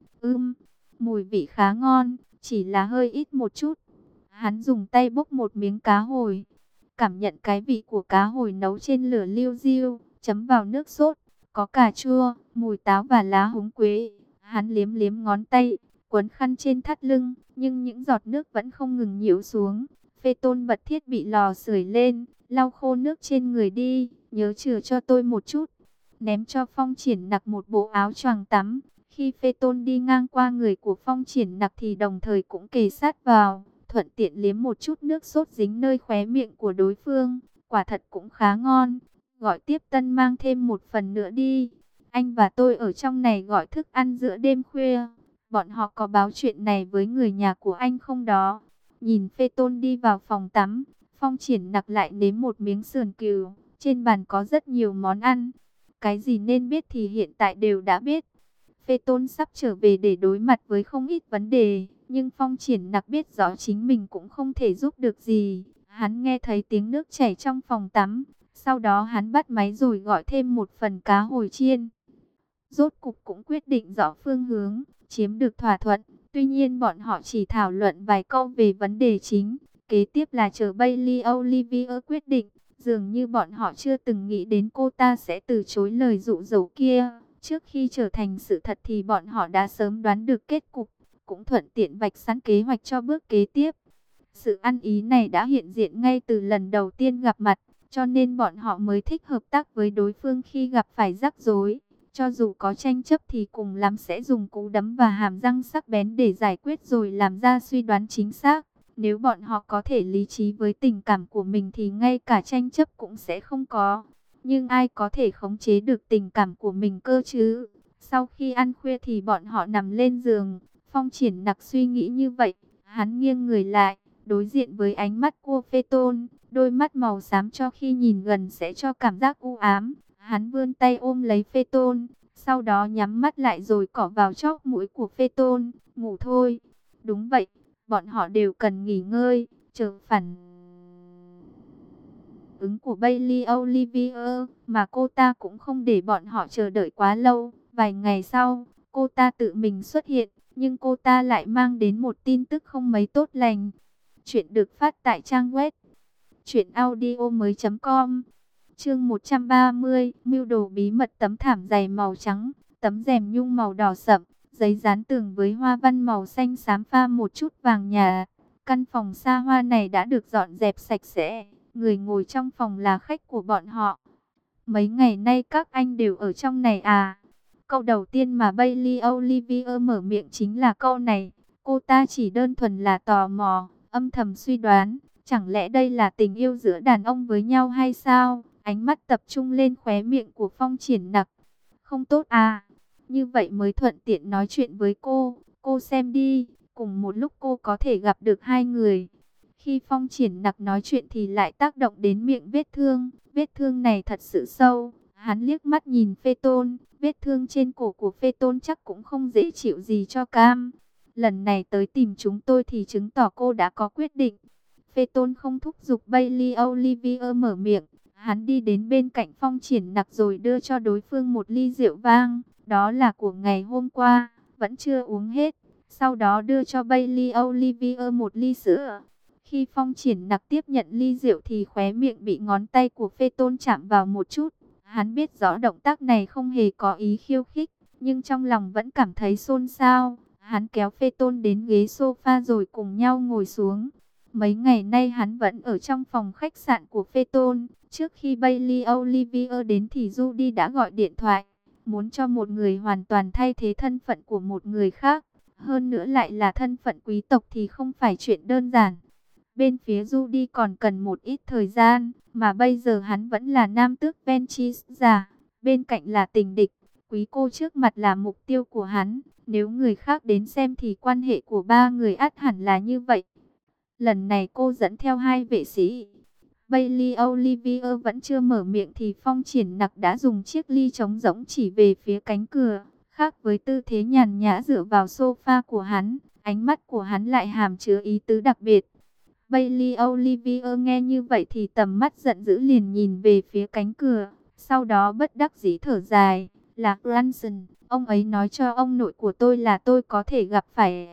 Mùi vị khá ngon, chỉ là hơi ít một chút. Hắn dùng tay bốc một miếng cá hồi. Cảm nhận cái vị của cá hồi nấu trên lửa liu riu, chấm vào nước sốt. Có cà chua, mùi táo và lá húng quế. Hắn liếm liếm ngón tay, quấn khăn trên thắt lưng. Nhưng những giọt nước vẫn không ngừng nhiễu xuống. Phê Tôn bật thiết bị lò sưởi lên, lau khô nước trên người đi. Nhớ chừa cho tôi một chút. Ném cho Phong Triển Nặc một bộ áo choàng tắm. Khi Phê Tôn đi ngang qua người của Phong Triển Nặc thì đồng thời cũng kề sát vào, thuận tiện liếm một chút nước sốt dính nơi khóe miệng của đối phương. Quả thật cũng khá ngon. Gọi tiếp tân mang thêm một phần nữa đi. Anh và tôi ở trong này gọi thức ăn giữa đêm khuya. Bọn họ có báo chuyện này với người nhà của anh không đó? Nhìn Phê Tôn đi vào phòng tắm, Phong Triển Nặc lại nếm một miếng sườn cừu. Trên bàn có rất nhiều món ăn. Cái gì nên biết thì hiện tại đều đã biết. Phê Tôn sắp trở về để đối mặt với không ít vấn đề. Nhưng Phong Triển Nặc biết rõ chính mình cũng không thể giúp được gì. Hắn nghe thấy tiếng nước chảy trong phòng tắm. Sau đó hắn bắt máy rồi gọi thêm một phần cá hồi chiên. Rốt cục cũng quyết định rõ phương hướng, chiếm được thỏa thuận. Tuy nhiên bọn họ chỉ thảo luận vài câu về vấn đề chính. Kế tiếp là chờ Bailey Olivier quyết định. Dường như bọn họ chưa từng nghĩ đến cô ta sẽ từ chối lời dụ dỗ kia. Trước khi trở thành sự thật thì bọn họ đã sớm đoán được kết cục, cũng thuận tiện vạch sẵn kế hoạch cho bước kế tiếp. Sự ăn ý này đã hiện diện ngay từ lần đầu tiên gặp mặt, cho nên bọn họ mới thích hợp tác với đối phương khi gặp phải rắc rối. Cho dù có tranh chấp thì cùng lắm sẽ dùng cú đấm và hàm răng sắc bén để giải quyết rồi làm ra suy đoán chính xác. Nếu bọn họ có thể lý trí với tình cảm của mình thì ngay cả tranh chấp cũng sẽ không có. Nhưng ai có thể khống chế được tình cảm của mình cơ chứ? Sau khi ăn khuya thì bọn họ nằm lên giường. Phong Triển Nặc suy nghĩ như vậy. Hắn nghiêng người lại, đối diện với ánh mắt của Phê Tôn. Đôi mắt màu xám cho khi nhìn gần sẽ cho cảm giác u ám. Hắn vươn tay ôm lấy Phê Tôn. Sau đó nhắm mắt lại rồi cọ vào chóp mũi của Phê Tôn. Ngủ thôi. Đúng vậy. Bọn họ đều cần nghỉ ngơi, chờ phản ứng của Bailey Olivier, mà cô ta cũng không để bọn họ chờ đợi quá lâu. Vài ngày sau, cô ta tự mình xuất hiện, nhưng cô ta lại mang đến một tin tức không mấy tốt lành. Chuyện được phát tại trang web truyệnaudiomoi.com. Chương 130, mưu đồ bí mật. Tấm thảm dày màu trắng, tấm rèm nhung màu đỏ sậm, giấy dán tường với hoa văn màu xanh xám pha một chút vàng nhạt. Căn phòng xa hoa này đã được dọn dẹp sạch sẽ, người ngồi trong phòng là khách của bọn họ. Mấy ngày nay các anh đều ở trong này à? Câu đầu tiên mà Bailey Olivier mở miệng chính là câu này. Cô ta chỉ đơn thuần là tò mò, âm thầm suy đoán, chẳng lẽ đây là tình yêu giữa đàn ông với nhau hay sao? Ánh mắt tập trung lên khóe miệng của Phong Triển Nặc. Không tốt à? Như vậy mới thuận tiện nói chuyện với cô. Cô xem đi, cùng một lúc cô có thể gặp được hai người. Khi Phong Triển Nặc nói chuyện thì lại tác động đến miệng vết thương. Vết thương này thật sự sâu. Hắn liếc mắt nhìn Phê Tôn. Vết thương trên cổ của Phê Tôn chắc cũng không dễ chịu gì cho cam. Lần này tới tìm chúng tôi thì chứng tỏ cô đã có quyết định. Phê Tôn không thúc giục Bailey Olivier mở miệng. Hắn đi đến bên cạnh Phong Triển Nặc rồi đưa cho đối phương một ly rượu vang. Đó là của ngày hôm qua, vẫn chưa uống hết. Sau đó đưa cho Bailey Olivier một ly sữa. Khi Phong Triển Nặc tiếp nhận ly rượu thì khóe miệng bị ngón tay của Phê Tôn chạm vào một chút. Hắn biết rõ động tác này không hề có ý khiêu khích, nhưng trong lòng vẫn cảm thấy xôn xao. Hắn kéo Phê Tôn đến ghế sofa rồi cùng nhau ngồi xuống. Mấy ngày nay hắn vẫn ở trong phòng khách sạn của Phê Tôn. Trước khi Bailey Olivier đến thì Judy đã gọi điện thoại, muốn cho một người hoàn toàn thay thế thân phận của một người khác. Hơn nữa lại là thân phận quý tộc thì không phải chuyện đơn giản. Bên phía Judy còn cần một ít thời gian, mà bây giờ hắn vẫn là nam tước Ventress già, bên cạnh là tình địch. Quý cô trước mặt là mục tiêu của hắn, nếu người khác đến xem thì quan hệ của ba người ắt hẳn là như vậy. Lần này cô dẫn theo hai vệ sĩ. Bailey Olivier vẫn chưa mở miệng thì Phong Triển Nặc đã dùng chiếc ly trống rỗng chỉ về phía cánh cửa. Khác với tư thế nhàn nhã dựa vào sofa của hắn, ánh mắt của hắn lại hàm chứa ý tứ đặc biệt. Bailey Olivier nghe như vậy thì tầm mắt giận dữ liền nhìn về phía cánh cửa. Sau đó bất đắc dĩ thở dài. Là Ranson, ông ấy nói cho ông nội của tôi là tôi có thể gặp phải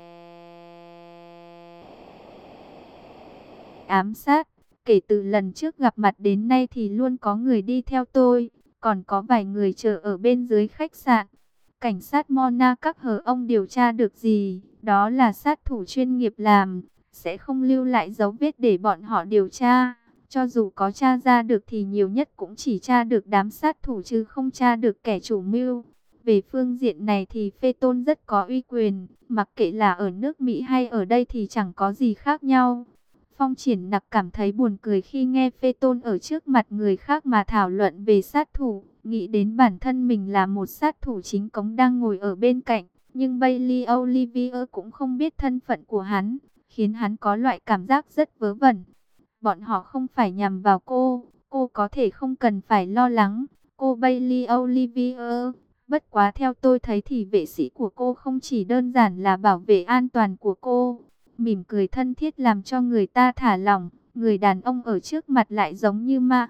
ám sát. Kể từ lần trước gặp mặt đến nay thì luôn có người đi theo tôi, còn có vài người chờ ở bên dưới khách sạn. Cảnh sát Mona các hờ ông điều tra được gì, đó là sát thủ chuyên nghiệp làm, sẽ không lưu lại dấu vết để bọn họ điều tra. Cho dù có tra ra được thì nhiều nhất cũng chỉ tra được đám sát thủ chứ không tra được kẻ chủ mưu. Về phương diện này thì Phê Tôn rất có uy quyền, mặc kệ là ở nước Mỹ hay ở đây thì chẳng có gì khác nhau. Phong Triển Nặc cảm thấy buồn cười khi nghe Phê Tôn ở trước mặt người khác mà thảo luận về sát thủ, nghĩ đến bản thân mình là một sát thủ chính cống đang ngồi ở bên cạnh, nhưng Bailey Olivier cũng không biết thân phận của hắn, khiến hắn có loại cảm giác rất vớ vẩn. Bọn họ không phải nhằm vào cô có thể không cần phải lo lắng, cô Bailey Olivier. Bất quá theo tôi thấy thì vệ sĩ của cô không chỉ đơn giản là bảo vệ an toàn của cô. Mỉm cười thân thiết làm cho người ta thả lỏng, người đàn ông ở trước mặt lại giống như ma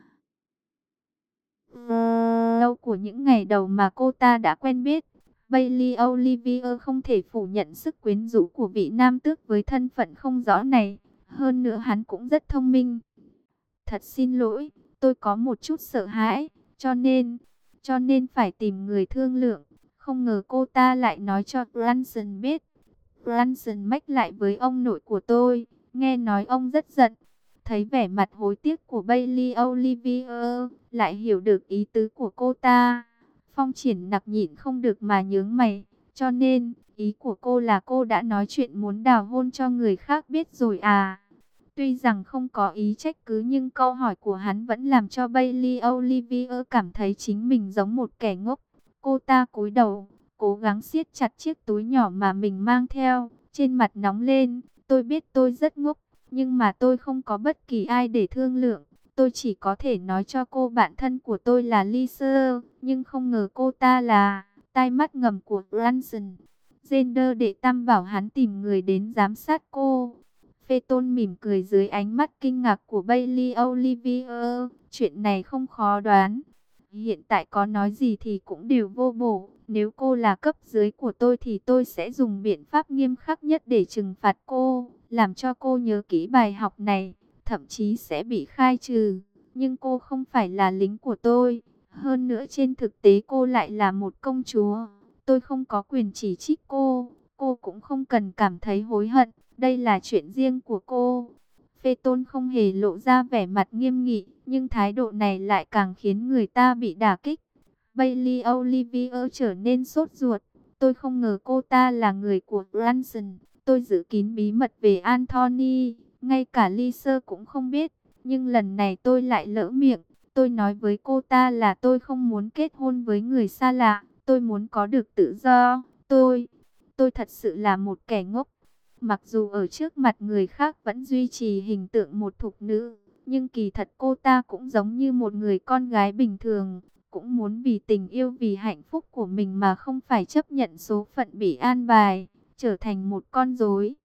lâu của những ngày đầu mà cô ta đã quen biết. Bailey Olivier không thể phủ nhận sức quyến rũ của vị nam tước với thân phận không rõ này. Hơn nữa hắn cũng rất thông minh. Thật xin lỗi, tôi có một chút sợ hãi, cho nên phải tìm người thương lượng. Không ngờ cô ta lại nói cho Branson biết. Branson mách lại với ông nội của tôi, nghe nói ông rất giận. Thấy vẻ mặt hối tiếc của Bailey Olivier, lại hiểu được ý tứ của cô ta. Phong Triển Nặc nhịn không được mà nhướng mày, cho nên, ý của cô là cô đã nói chuyện muốn đào hôn cho người khác biết rồi à? Tuy rằng không có ý trách cứ nhưng câu hỏi của hắn vẫn làm cho Bailey Olivier cảm thấy chính mình giống một kẻ ngốc. Cô ta cúi đầu, cố gắng siết chặt chiếc túi nhỏ mà mình mang theo, trên mặt nóng lên. Tôi biết tôi rất ngốc, nhưng mà tôi không có bất kỳ ai để thương lượng. Tôi chỉ có thể nói cho cô bạn thân của tôi là Lisa, nhưng không ngờ cô ta là tai mắt ngầm của Branson. Gender đệ tam bảo hắn tìm người đến giám sát cô. Phê Tôn mỉm cười dưới ánh mắt kinh ngạc của Bailey Olivier. Chuyện này không khó đoán. Hiện tại có nói gì thì cũng đều vô bổ. Nếu cô là cấp dưới của tôi thì tôi sẽ dùng biện pháp nghiêm khắc nhất để trừng phạt cô, làm cho cô nhớ kỹ bài học này, thậm chí sẽ bị khai trừ. Nhưng cô không phải là lính của tôi. Hơn nữa trên thực tế cô lại là một công chúa. Tôi không có quyền chỉ trích cô cũng không cần cảm thấy hối hận. Đây là chuyện riêng của cô. Phê Tôn không hề lộ ra vẻ mặt nghiêm nghị, nhưng thái độ này lại càng khiến người ta bị đả kích. Bailey Olivier trở nên sốt ruột. Tôi không ngờ cô ta là người của Branson. Tôi giữ kín bí mật về Anthony, ngay cả Lisa cũng không biết. Nhưng lần này tôi lại lỡ miệng. Tôi nói với cô ta là tôi không muốn kết hôn với người xa lạ. Tôi muốn có được tự do. Tôi thật sự là một kẻ ngốc. Mặc dù ở trước mặt người khác vẫn duy trì hình tượng một thục nữ, nhưng kỳ thật cô ta cũng giống như một người con gái bình thường, cũng muốn vì tình yêu vì hạnh phúc của mình mà không phải chấp nhận số phận bị an bài, trở thành một con rối.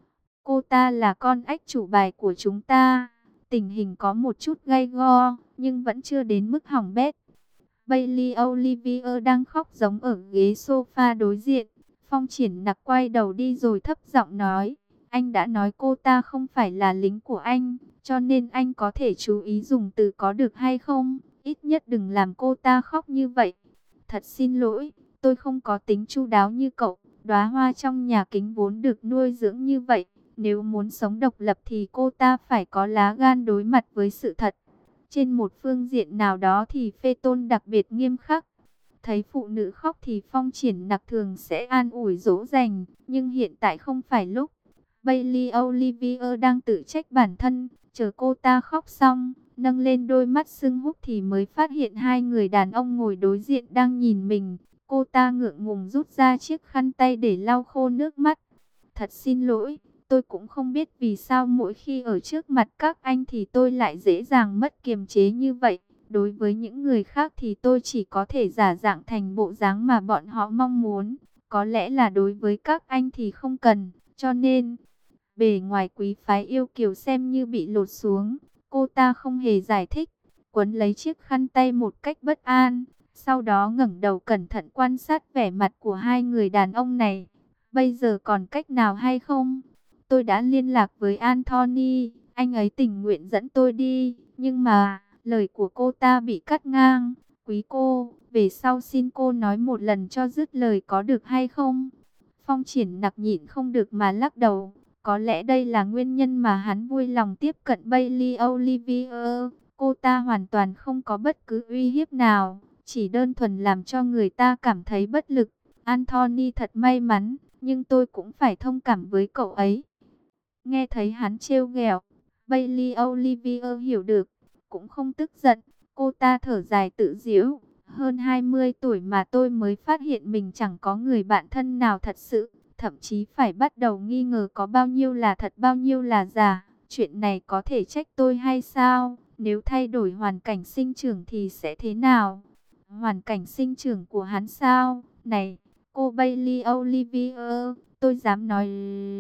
Cô ta là con ếch chủ bài của chúng ta. Tình hình có một chút gay go, nhưng vẫn chưa đến mức hỏng bét. Bailey Olivier đang khóc giống ở ghế sofa đối diện. Phong Triển Nặc quay đầu đi rồi thấp giọng nói, anh đã nói cô ta không phải là lính của anh, cho nên anh có thể chú ý dùng từ có được hay không? Ít nhất đừng làm cô ta khóc như vậy. Thật xin lỗi, tôi không có tính chu đáo như cậu. Đóa hoa trong nhà kính vốn được nuôi dưỡng như vậy. Nếu muốn sống độc lập thì cô ta phải có lá gan đối mặt với sự thật. Trên một phương diện nào đó thì Phê Tôn đặc biệt nghiêm khắc. Thấy phụ nữ khóc thì Phong Triển Nặc thường sẽ an ủi dỗ dành, nhưng hiện tại không phải lúc. Bailey Olivier đang tự trách bản thân, chờ cô ta khóc xong, nâng lên đôi mắt sưng húp thì mới phát hiện hai người đàn ông ngồi đối diện đang nhìn mình. Cô ta ngượng ngùng rút ra chiếc khăn tay để lau khô nước mắt. Thật xin lỗi, tôi cũng không biết vì sao mỗi khi ở trước mặt các anh thì tôi lại dễ dàng mất kiềm chế như vậy. Đối với những người khác thì tôi chỉ có thể giả dạng thành bộ dáng mà bọn họ mong muốn. Có lẽ là đối với các anh thì không cần, cho nên bề ngoài quý phái yêu kiều xem như bị lột xuống. Cô ta không hề giải thích, quấn lấy chiếc khăn tay một cách bất an. Sau đó ngẩng đầu cẩn thận quan sát vẻ mặt của hai người đàn ông này. Bây giờ còn cách nào hay không? Tôi đã liên lạc với Anthony, anh ấy tình nguyện dẫn tôi đi, nhưng mà lời của cô ta bị cắt ngang. Quý cô, về sau xin cô nói một lần cho dứt lời có được hay không? Phong Triển Nặc nhịn không được mà lắc đầu. Có lẽ đây là nguyên nhân mà hắn vui lòng tiếp cận Bailey Olivier. Cô ta hoàn toàn không có bất cứ uy hiếp nào, chỉ đơn thuần làm cho người ta cảm thấy bất lực. Anthony thật may mắn, nhưng tôi cũng phải thông cảm với cậu ấy. Nghe thấy hắn trêu ghẹo, Bailey Olivier hiểu được, cũng không tức giận. Cô ta thở dài tự giễu, hơn 20 tuổi mà tôi mới phát hiện mình chẳng có người bạn thân nào thật sự. Thậm chí phải bắt đầu nghi ngờ có bao nhiêu là thật bao nhiêu là giả. Chuyện này có thể trách tôi hay sao? Nếu thay đổi hoàn cảnh sinh trưởng thì sẽ thế nào? Hoàn cảnh sinh trưởng của hắn sao? Này, cô Bailey Olivier, tôi dám nói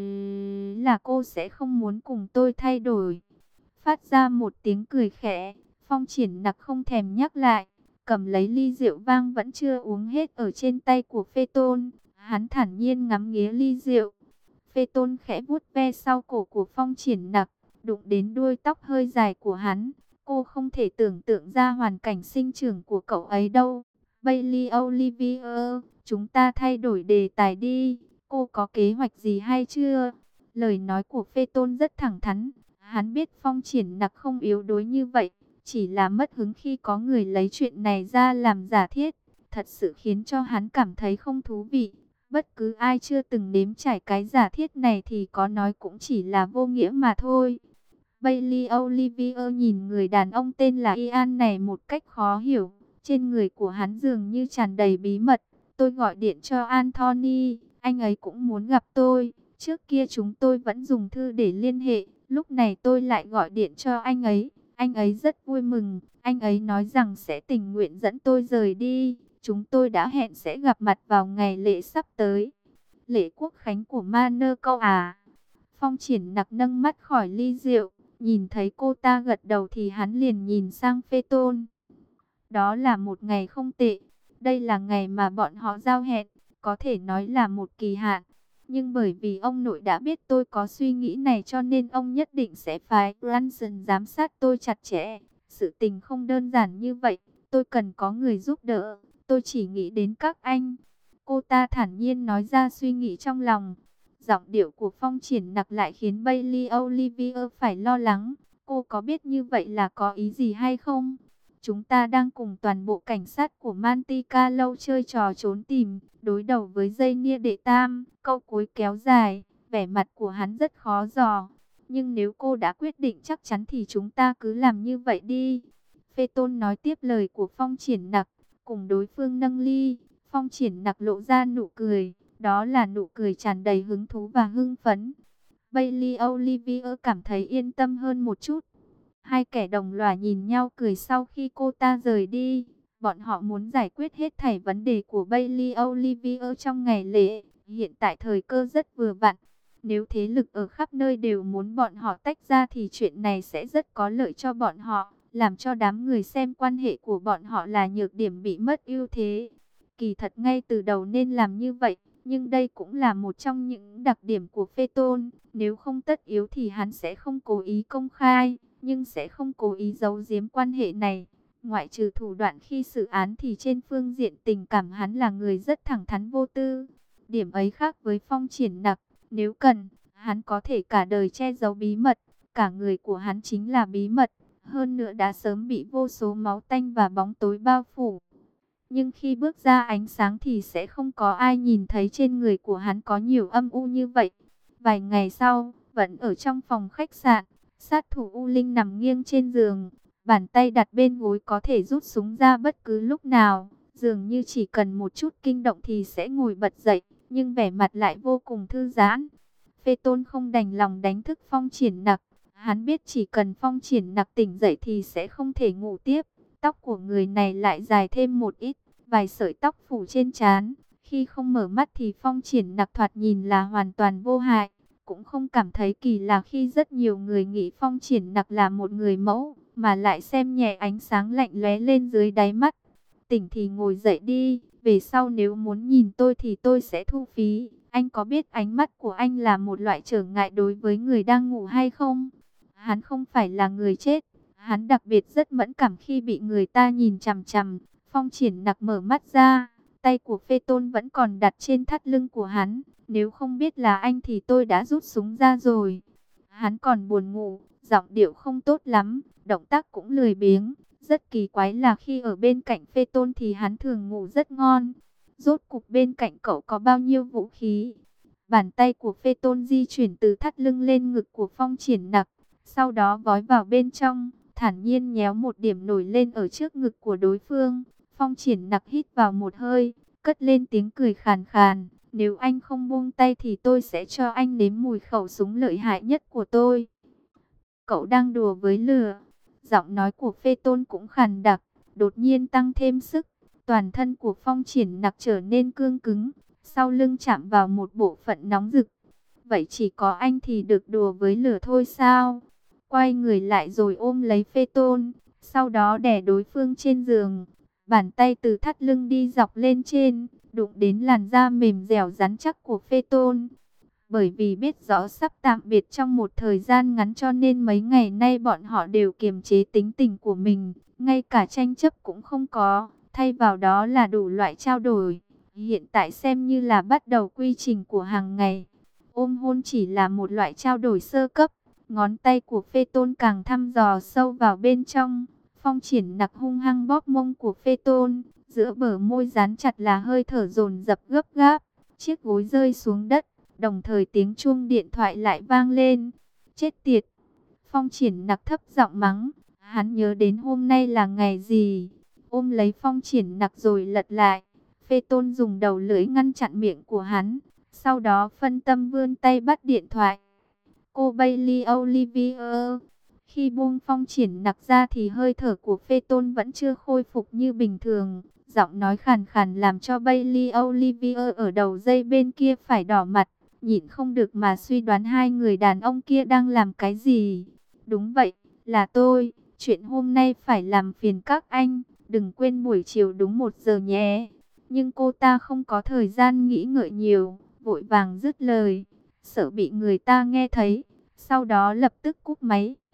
là cô sẽ không muốn cùng tôi thay đổi. Phát ra một tiếng cười khẽ, Phong Triển Nặc không thèm nhắc lại, cầm lấy ly rượu vang vẫn chưa uống hết ở trên tay của Phê Tôn. Hắn thản nhiên ngắm nghía ly rượu. Phê Tôn khẽ vuốt ve sau cổ của Phong Triển Nặc, đụng đến đuôi tóc hơi dài của hắn. Cô không thể tưởng tượng ra hoàn cảnh sinh trưởng của cậu ấy đâu. Bailey Olivier, chúng ta thay đổi đề tài đi. Cô có kế hoạch gì hay chưa? Lời nói của Phê Tôn rất thẳng thắn. Hắn biết Phong Triển Nặc không yếu đuối như vậy, chỉ là mất hứng khi có người lấy chuyện này ra làm giả thiết. Thật sự khiến cho hắn cảm thấy không thú vị. Bất cứ ai chưa từng nếm trải cái giả thiết này thì có nói cũng chỉ là vô nghĩa mà thôi. Bailey Olivier nhìn người đàn ông tên là Ian này một cách khó hiểu. Trên người của hắn dường như tràn đầy bí mật. Tôi gọi điện cho Anthony, anh ấy cũng muốn gặp tôi. Trước kia chúng tôi vẫn dùng thư để liên hệ. Lúc này tôi lại gọi điện cho anh ấy. Anh ấy rất vui mừng. Anh ấy nói rằng sẽ tình nguyện dẫn tôi rời đi. Chúng tôi đã hẹn sẽ gặp mặt vào ngày lễ sắp tới. Lễ quốc khánh của Monaco à? Phong Triển Nặc nâng mắt khỏi ly rượu, nhìn thấy cô ta gật đầu thì hắn liền nhìn sang Phê Tôn. Đó là một ngày không tệ, đây là ngày mà bọn họ giao hẹn, có thể nói là một kỳ hạn. Nhưng bởi vì ông nội đã biết tôi có suy nghĩ này cho nên ông nhất định sẽ phái Branson giám sát tôi chặt chẽ. Sự tình không đơn giản như vậy, tôi cần có người giúp đỡ, tôi chỉ nghĩ đến các anh. Cô ta thản nhiên nói ra suy nghĩ trong lòng. Giọng điệu của Phong Triển Nặc lại khiến Bailey Olivier phải lo lắng. Cô có biết như vậy là có ý gì hay không? Chúng ta đang cùng toàn bộ cảnh sát của Monte Carlo chơi trò trốn tìm, đối đầu với dây nia đệ tam, câu cuối kéo dài, vẻ mặt của hắn rất khó dò. Nhưng nếu cô đã quyết định chắc chắn thì chúng ta cứ làm như vậy đi. Phê Tôn nói tiếp lời của Phong Triển Nặc, cùng đối phương nâng ly, Phong Triển Nặc lộ ra nụ cười, đó là nụ cười tràn đầy hứng thú và hưng phấn. Bailey Olivier cảm thấy yên tâm hơn một chút. Hai kẻ đồng lõa nhìn nhau cười sau khi cô ta rời đi. Bọn họ muốn giải quyết hết thảy vấn đề của Bailey Olivier trong ngày lễ. Hiện tại thời cơ rất vừa vặn. Nếu thế lực ở khắp nơi đều muốn bọn họ tách ra thì chuyện này sẽ rất có lợi cho bọn họ. Làm cho đám người xem quan hệ của bọn họ là nhược điểm bị mất ưu thế. Kỳ thật ngay từ đầu nên làm như vậy. Nhưng đây cũng là một trong những đặc điểm của Phê Tôn. Nếu không tất yếu thì hắn sẽ không cố ý công khai, nhưng sẽ không cố ý giấu giếm quan hệ này. Ngoại trừ thủ đoạn khi xử án thì trên phương diện tình cảm hắn là người rất thẳng thắn vô tư. Điểm ấy khác với Phong Triển Nặc, nếu cần, hắn có thể cả đời che giấu bí mật. Cả người của hắn chính là bí mật, hơn nữa đã sớm bị vô số máu tanh và bóng tối bao phủ. Nhưng khi bước ra ánh sáng thì sẽ không có ai nhìn thấy trên người của hắn có nhiều âm u như vậy. Vài ngày sau, vẫn ở trong phòng khách sạn, sát thủ U Linh nằm nghiêng trên giường, bàn tay đặt bên gối có thể rút súng ra bất cứ lúc nào. Dường như chỉ cần một chút kinh động thì sẽ ngồi bật dậy, nhưng vẻ mặt lại vô cùng thư giãn. Phê Tôn không đành lòng đánh thức Phong Triển Nặc. Hắn biết chỉ cần Phong Triển Nặc tỉnh dậy thì sẽ không thể ngủ tiếp. Tóc của người này lại dài thêm một ít, vài sợi tóc phủ trên trán. Khi không mở mắt thì Phong Triển Nặc thoạt nhìn là hoàn toàn vô hại. Cũng không cảm thấy kỳ lạ khi rất nhiều người nghĩ Phong Triển Nặc là một người mẫu, mà lại xem nhẹ ánh sáng lạnh lóe lên dưới đáy mắt. Tỉnh thì ngồi dậy đi, về sau nếu muốn nhìn tôi thì tôi sẽ thu phí. Anh có biết ánh mắt của anh là một loại trở ngại đối với người đang ngủ hay không? Hắn không phải là người chết, hắn đặc biệt rất mẫn cảm khi bị người ta nhìn chằm chằm. Phong Triển Nặc mở mắt ra, tay của Phê Tôn vẫn còn đặt trên thắt lưng của hắn. Nếu không biết là anh thì tôi đã rút súng ra rồi. Hắn còn buồn ngủ, giọng điệu không tốt lắm, động tác cũng lười biếng. Rất kỳ quái là khi ở bên cạnh Phê Tôn thì hắn thường ngủ rất ngon. Rốt cục bên cạnh cậu có bao nhiêu vũ khí? Bàn tay của Phê Tôn di chuyển từ thắt lưng lên ngực của Phong Triển Nặc, sau đó vói vào bên trong, thản nhiên nhéo một điểm nổi lên ở trước ngực của đối phương. Phong Triển Nặc hít vào một hơi, cất lên tiếng cười khàn khàn. Nếu anh không buông tay thì tôi sẽ cho anh nếm mùi khẩu súng lợi hại nhất của tôi. Cậu đang đùa với lửa. Giọng nói của Phê Tôn cũng khàn đặc, đột nhiên tăng thêm sức. Toàn thân của Phong Triển Nặc trở nên cương cứng, sau lưng chạm vào một bộ phận nóng rực. Vậy chỉ có anh thì được đùa với lửa thôi sao? Quay người lại rồi ôm lấy Phê Tôn, sau đó đè đối phương trên giường. Bàn tay từ thắt lưng đi dọc lên trên, đụng đến làn da mềm dẻo rắn chắc của Phê Tôn. Bởi vì biết rõ sắp tạm biệt trong một thời gian ngắn cho nên mấy ngày nay bọn họ đều kiềm chế tính tình của mình, ngay cả tranh chấp cũng không có, thay vào đó là đủ loại trao đổi. Hiện tại xem như là bắt đầu quy trình của hàng ngày. Ôm hôn chỉ là một loại trao đổi sơ cấp, ngón tay của Phê Tôn càng thăm dò sâu vào bên trong. Phong Triển Nặc hung hăng bóp mông của Phê Tôn, giữa bờ môi dán chặt là hơi thở dồn dập gấp gáp. Chiếc gối rơi xuống đất, đồng thời tiếng chuông điện thoại lại vang lên. Chết tiệt! Phong Triển Nặc thấp giọng mắng. Hắn nhớ đến hôm nay là ngày gì? Ôm lấy Phong Triển Nặc rồi lật lại. Phê Tôn dùng đầu lưỡi ngăn chặn miệng của hắn, sau đó phân tâm vươn tay bắt điện thoại. Cô Bailey Olivier. Khi buông Phong Triển Nặc ra thì hơi thở của Phê Tôn vẫn chưa khôi phục như bình thường. Giọng nói khàn khàn làm cho Bailey Olivier ở đầu dây bên kia phải đỏ mặt. nhịn không được mà suy đoán hai người đàn ông kia đang làm cái gì. Đúng vậy, là tôi. Chuyện hôm nay phải làm phiền các anh. Đừng quên buổi chiều đúng 1 giờ nhé. Nhưng cô ta không có thời gian nghĩ ngợi nhiều, vội vàng dứt lời, sợ bị người ta nghe thấy. Sau đó lập tức cúp máy.